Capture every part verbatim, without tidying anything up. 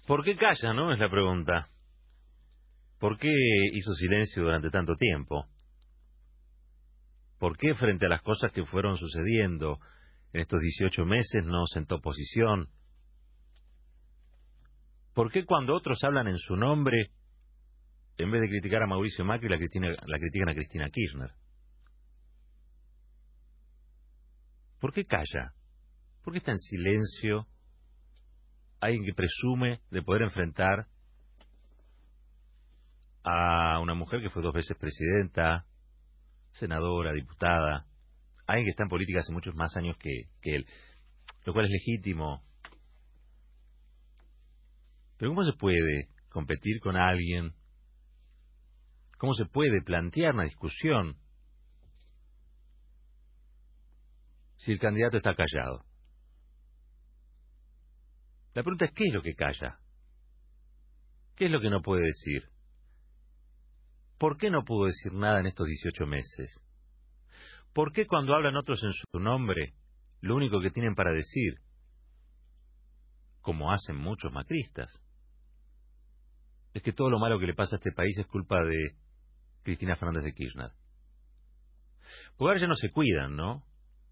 ¿Por qué calla, no? Es la pregunta. ¿Por qué hizo silencio durante tanto tiempo? ¿Por qué frente a las cosas que fueron sucediendo en estos dieciocho meses no sentó posición? ¿Por qué cuando otros hablan en su nombre, en vez de criticar a Mauricio Macri, la, Cristina, la critican a Cristina Kirchner? ¿Por qué calla? ¿Por qué está en silencio alguien que presume de poder enfrentar a una mujer que fue dos veces presidenta, senadora, diputada, alguien que está en política hace muchos más años que, que él, lo cual es legítimo? Pero ¿cómo se puede competir con alguien? ¿Cómo se puede plantear una discusión si el candidato está callado? La pregunta es, ¿qué es lo que calla? ¿Qué es lo que no puede decir? ¿Por qué no pudo decir nada en estos dieciocho meses? ¿Por qué cuando hablan otros en su nombre, lo único que tienen para decir, como hacen muchos macristas, es que todo lo malo que le pasa a este país es culpa de Cristina Fernández de Kirchner? Porque ahora ya no se cuidan, ¿no?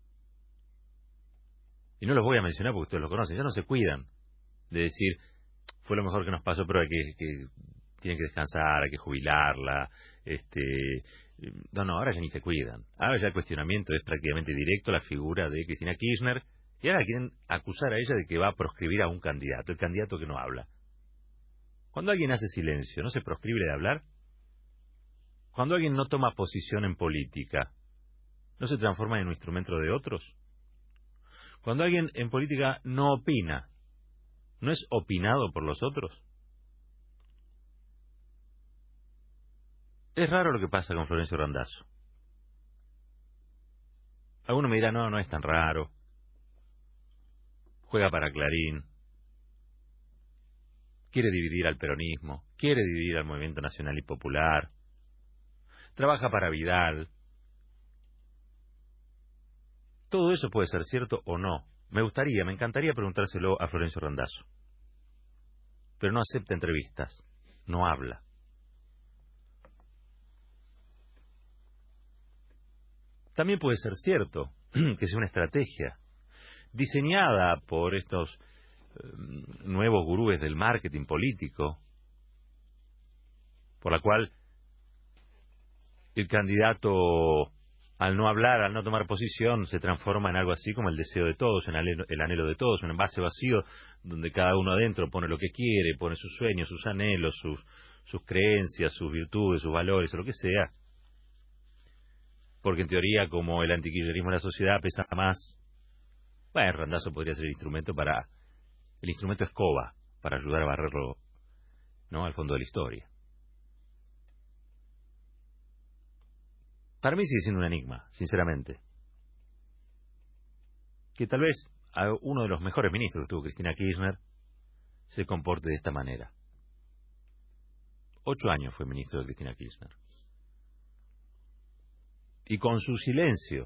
Y no los voy a mencionar porque ustedes lo conocen, ya no se cuidan de decir, fue lo mejor que nos pasó, pero hay que, que tienen que descansar, hay que jubilarla, este, no, no, ahora ya ni se cuidan. Ahora ya el cuestionamiento es prácticamente directo a la figura de Cristina Kirchner, y ahora quieren acusar a ella de que va a proscribir a un candidato, el candidato que no habla. Cuando alguien hace silencio, ¿no se proscribe de hablar? Cuando alguien no toma posición en política, ¿no se transforma en un instrumento de otros? Cuando alguien en política no opina, ¿no es opinado por los otros? Es raro lo que pasa con Florencio Randazzo. Alguno me dirá, no, no es tan raro. Juega para Clarín. Quiere dividir al peronismo. Quiere dividir al Movimiento Nacional y Popular. Trabaja para Vidal. Todo eso puede ser cierto o no. Me gustaría, me encantaría preguntárselo a Florencio Randazzo. Pero no acepta entrevistas. No habla. También puede ser cierto que sea una estrategia diseñada por estos eh, nuevos gurúes del marketing político, por la cual el candidato, al no hablar, al no tomar posición, se transforma en algo así como el deseo de todos, en el anhelo de todos, un envase vacío donde cada uno adentro pone lo que quiere, pone sus sueños, sus anhelos, sus, sus creencias, sus virtudes, sus valores, o lo que sea. Porque en teoría, como el antikirchnerismo en la sociedad pesa más, bueno, Randazzo podría ser el instrumento para, el instrumento escoba, para ayudar a barrerlo, ¿no?, al fondo de la historia. Para mí sigue siendo un enigma, sinceramente. Que tal vez a uno de los mejores ministros que tuvo Cristina Kirchner se comporte de esta manera. Ocho años fue ministro de Cristina Kirchner. Y con su silencio,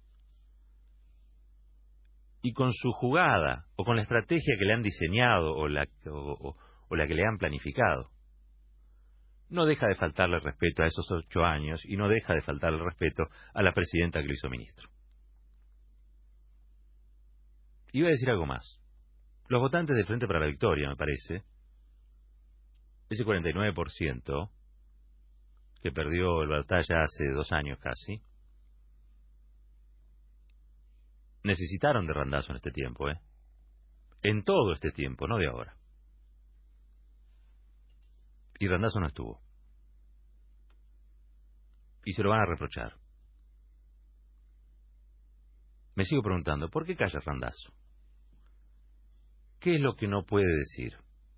y con su jugada, o con la estrategia que le han diseñado, o la, o, o, o la que le han planificado, no deja de faltarle respeto a esos ocho años, y no deja de faltarle respeto a la presidenta que lo hizo ministro. Y voy a decir algo más. Los votantes de Frente para la Victoria, me parece, ese cuarenta y nueve por ciento que perdió el batalla hace dos años casi, necesitaron de Randazzo en este tiempo, ¿eh? En todo este tiempo, no de ahora. Y Randazzo no estuvo. Y se lo van a reprochar. Me sigo preguntando, ¿por qué calla Randazzo? ¿Qué es lo que no puede decir?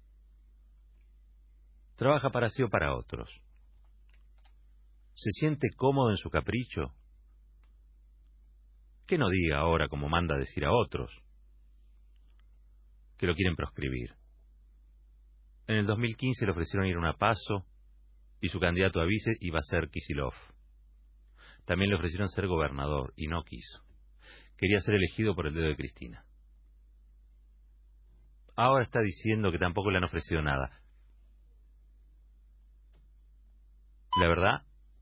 ¿Trabaja para sí o para otros? ¿Se siente cómodo en su capricho? Que no diga ahora como manda decir a otros, que lo quieren proscribir. En el dos mil quince le ofrecieron ir a una PASO y su candidato a vice iba a ser Kicillof. También le ofrecieron ser gobernador y no quiso. Quería ser elegido por el dedo de Cristina. ahora está diciendo que tampoco le han ofrecido nada. La verdad,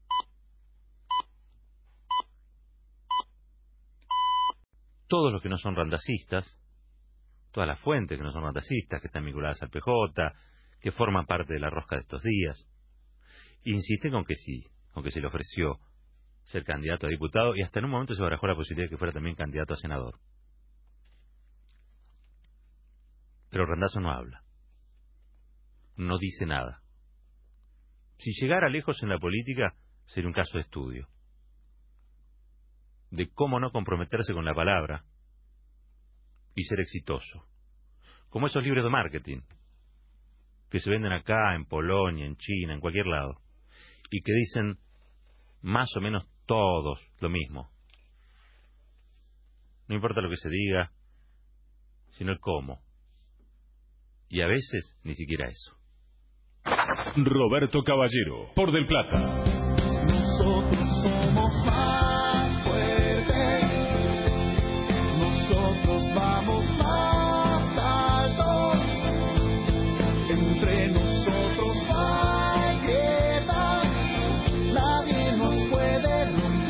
todos los que no son randacistas, todas las fuentes que no son randacistas, que están vinculadas al P J, que forman parte de la rosca de estos días, insisten con que sí, con que se le ofreció ser candidato a diputado y hasta en un momento se barajó la posibilidad de que fuera también candidato a senador. Pero Randazzo no habla, no dice nada. Si llegara lejos en la política, sería un caso de estudio, de cómo no comprometerse con la palabra y ser exitoso. Como esos libros de marketing, que se venden acá, en Polonia, en China, en cualquier lado, y que dicen más o menos todos lo mismo. No importa lo que se diga, sino el cómo. Y a veces ni siquiera eso. Roberto Caballero, por Del Plata. Nosotros somos más.